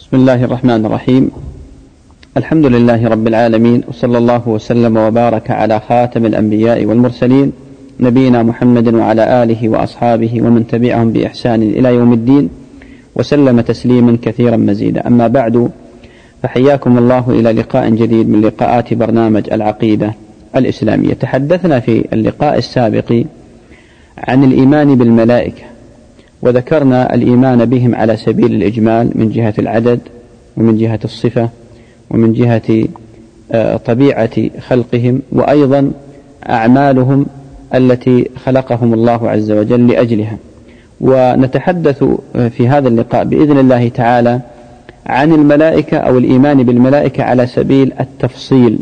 بسم الله الرحمن الرحيم. الحمد لله رب العالمين، وصلى الله وسلم وبارك على خاتم الأنبياء والمرسلين نبينا محمد وعلى آله وأصحابه ومن تبعهم بإحسان إلى يوم الدين، وسلم تسليما كثيرا مزيدا. أما بعد، فحياكم الله إلى لقاء جديد من لقاءات برنامج العقيدة الإسلامية. تحدثنا في اللقاء السابق عن الإيمان بالملائكة، وذكرنا الإيمان بهم على سبيل الإجمال من جهة العدد ومن جهة الصفة ومن جهة طبيعة خلقهم، وأيضا أعمالهم التي خلقهم الله عز وجل لأجلها. ونتحدث في هذا اللقاء بإذن الله تعالى عن الملائكة أو الإيمان بالملائكة على سبيل التفصيل.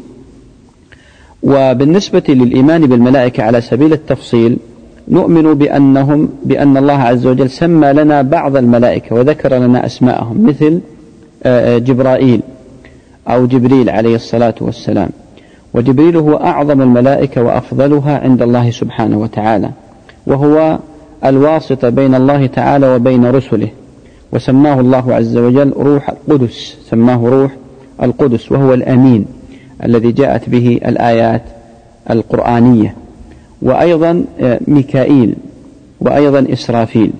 وبالنسبة للإيمان بالملائكة على سبيل التفصيل، نؤمن بأن الله عز وجل سمى لنا بعض الملائكة وذكر لنا أسماءهم، مثل جبرائيل أو جبريل عليه الصلاة والسلام. وجبريل هو أعظم الملائكة وأفضلها عند الله سبحانه وتعالى، وهو الواسطة بين الله تعالى وبين رسله، وسماه الله عز وجل روح القدس، سماه روح القدس، وهو الأمين الذي جاءت به الآيات القرآنية. وأيضا ميكائيل، وأيضا إسرافيل،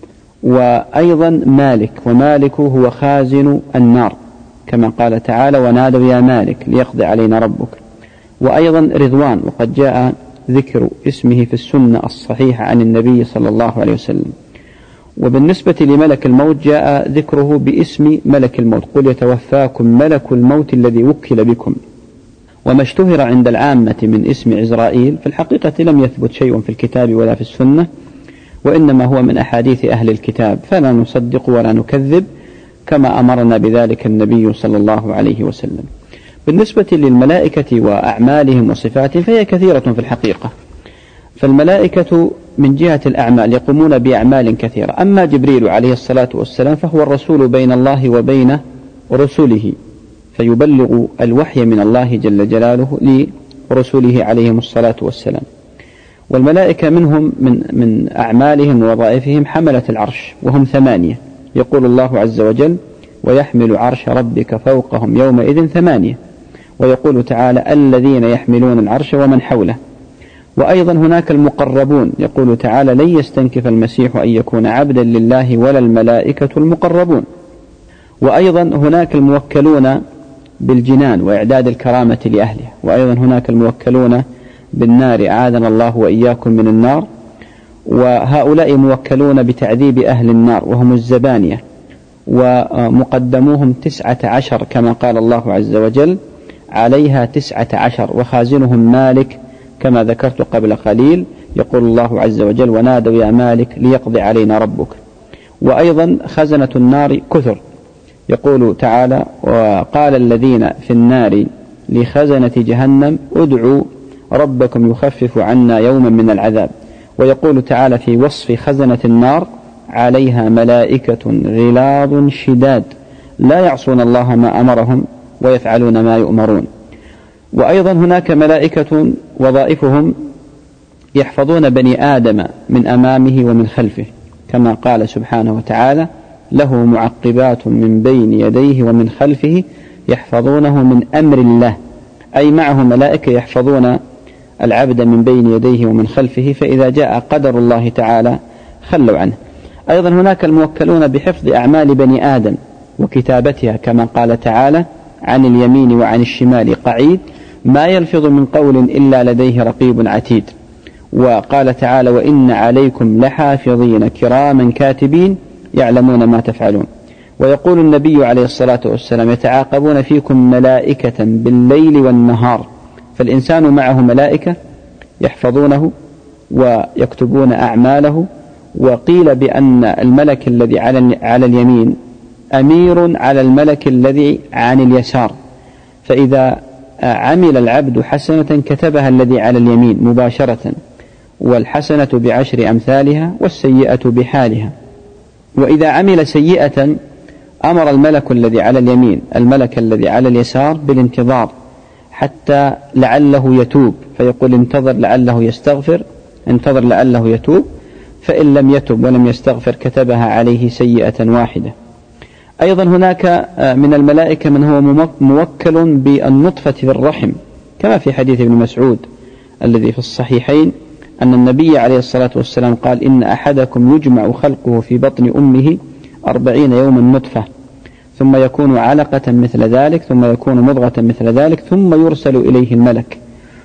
وأيضا مالك، ومالك هو خازن النار كما قال تعالى: ونادوا يا مالك ليقضي علينا ربك. وأيضا رضوان، وقد جاء ذكر اسمه في السنة الصحيحة عن النبي صلى الله عليه وسلم. وبالنسبة لملك الموت جاء ذكره باسم ملك الموت: قل يتوفاكم ملك الموت الذي وكل بكم. وما اشتهر عند العامة من اسم عزرائيل في الحقيقة لم يثبت شيء في الكتاب ولا في السنة، وإنما هو من أحاديث أهل الكتاب، فلا نصدق ولا نكذب كما أمرنا بذلك النبي صلى الله عليه وسلم. بالنسبة للملائكة وأعمالهم وصفاتهم فهي كثيرة في الحقيقة. فالملائكة من جهة الأعمال يقومون بأعمال كثيرة. أما جبريل عليه الصلاة والسلام فهو الرسول بين الله وبين رسله، فيبلغ الوحي من الله جل جلاله لرسله عليهم الصلاة والسلام. والملائكة منهم من أعمالهم ووظائفهم حملة العرش، وهم 8. يقول الله عز وجل: ويحمل عرش ربك فوقهم يومئذ 8. ويقول تعالى: الذين يحملون العرش ومن حوله. وأيضا هناك المقربون، يقول تعالى: لن يستنكف المسيح أن يكون عبدا لله ولا الملائكة المقربون. وأيضا هناك الموكلون بالجنان وإعداد الكرامة لأهلها. وأيضا هناك الموكلون بالنار، أعاذنا الله وإياكم من النار. وهؤلاء موكلون بتعذيب أهل النار وهم الزبانية، ومقدموهم 19 كما قال الله عز وجل: عليها 19، وخازنهم مالك كما ذكرت قبل قليل. يقول الله عز وجل: ونادوا يا مالك ليقضي علينا ربك. وأيضا خزنة النار كثر، يقول تعالى: وقال الذين في النار لخزنة جهنم ادعوا ربكم يخفف عنا يوما من العذاب. ويقول تعالى في وصف خزنة النار: عليها ملائكة غلاظ شداد لا يعصون الله ما أمرهم ويفعلون ما يؤمرون. وأيضا هناك ملائكة وظائفهم يحفظون بني آدم من أمامه ومن خلفه، كما قال سبحانه وتعالى: له معقبات من بين يديه ومن خلفه يحفظونه من أمر الله، أي معه ملائكة يحفظون العبد من بين يديه ومن خلفه، فإذا جاء قدر الله تعالى خلوا عنه. أيضا هناك الموكلون بحفظ أعمال بني آدم وكتابتها، كما قال تعالى: عن اليمين وعن الشمال قعيد ما يلفظ من قول إلا لديه رقيب عتيد. وقال تعالى: وإن عليكم لحافظين كراما كاتبين يعلمون ما تفعلون. ويقول النبي عليه الصلاة والسلام: يتعاقبون فيكم ملائكة بالليل والنهار. فالإنسان معه ملائكة يحفظونه ويكتبون أعماله. وقيل بأن الملك الذي على اليمين أمير على الملك الذي عن اليسار، فإذا عمل العبد حسنة كتبها الذي على اليمين مباشرة، والحسنة ب10 أمثالها والسيئة بحالها. وإذا عمل سيئة أمر الملك الذي على اليمين الملك الذي على اليسار بالانتظار حتى لعله يتوب، فيقول: انتظر لعله يستغفر، انتظر لعله يتوب. فإن لم يتب ولم يستغفر كتبها عليه سيئة واحدة. أيضا هناك من الملائكة من هو موكل بالنطفة في الرحم، كما في حديث ابن مسعود الذي في الصحيحين أن النبي عليه الصلاة والسلام قال: إن أحدكم يجمع خلقه في بطن أمه 40 يوما نطفة، ثم يكون علقة مثل ذلك، ثم يكون مضغة مثل ذلك، ثم يرسل إليه الملك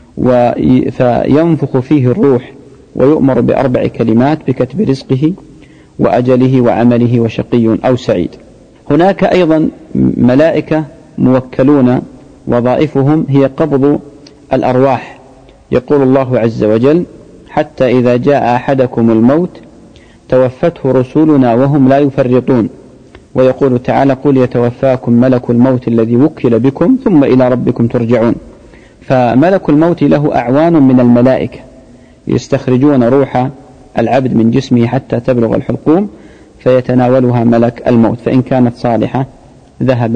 فينفخ فيه الروح، ويؤمر ب4 كلمات بكتب رزقه وأجله وعمله وشقي أو سعيد. هناك أيضا ملائكة موكلون وظائفهم هي قبض الأرواح. يقول الله عز وجل: حتى إذا جاء أحدكم الموت توفته رسلنا وهم لا يفرطون. ويقول تعالى: قل يتوفاكم ملك الموت الذي وكل بكم ثم إلى ربكم ترجعون. فملك الموت له أعوان من الملائكة يستخرجون روح العبد من جسمه حتى تبلغ الحلقوم فيتناولها ملك الموت، فإن كانت صالحة ذهب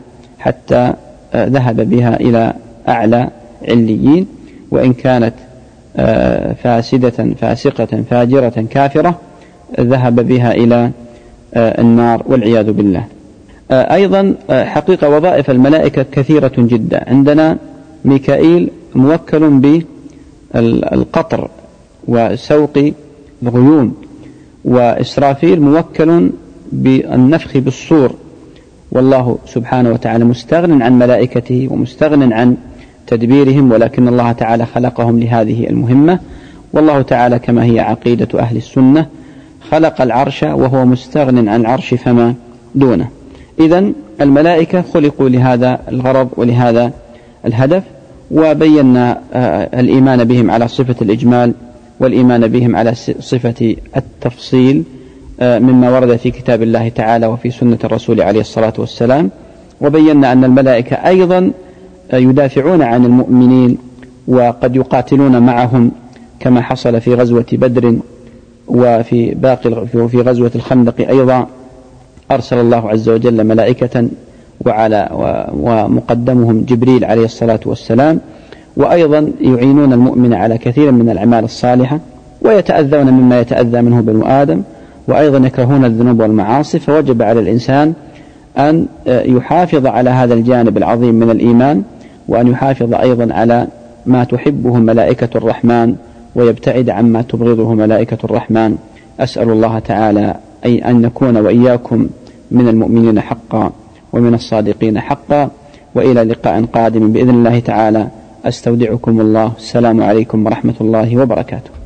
بها إلى أعلى عليين، وإن كانت فاسدة فاسقة فاجرة كافرة ذهب بها إلى النار والعياذ بالله. أيضا حقيقة وظائف الملائكة كثيرة جدا. عندنا ميكائيل موكل بالقطر وسوق الغيوم، وإسرافيل موكل بالنفخ بالصور، والله سبحانه وتعالى مستغن عن ملائكته ومستغن عن تدبيرهم، ولكن الله تعالى خلقهم لهذه المهمة. والله تعالى كما هي عقيدة أهل السنة خلق العرش وهو مستغن عن العرش فما دونه. إذن الملائكة خلقوا لهذا الغرض ولهذا الهدف، وبينا الإيمان بهم على صفة الإجمال والإيمان بهم على صفة التفصيل مما ورد في كتاب الله تعالى وفي سنة الرسول عليه الصلاة والسلام. وبينا أن الملائكة أيضا يدافعون عن المؤمنين وقد يقاتلون معهم كما حصل في غزوة بدر، وفي في غزوة الخندق أيضا أرسل الله عز وجل ملائكة ومقدمهم جبريل عليه الصلاة والسلام، وأيضا يعينون المؤمن على كثير من الأعمال الصالحة، ويتأذون مما يتأذى منه بنو آدم، وأيضا يكرهون الذنوب والمعاصي. فوجب على الإنسان أن يحافظ على هذا الجانب العظيم من الإيمان، وأن يحافظ أيضا على ما تحبه ملائكة الرحمن ويبتعد عما تبغضه ملائكة الرحمن. أسأل الله تعالى أن نكون وإياكم من المؤمنين حقا ومن الصادقين حقا. وإلى لقاء قادم بإذن الله تعالى. أستودعكم الله. السلام عليكم ورحمة الله وبركاته.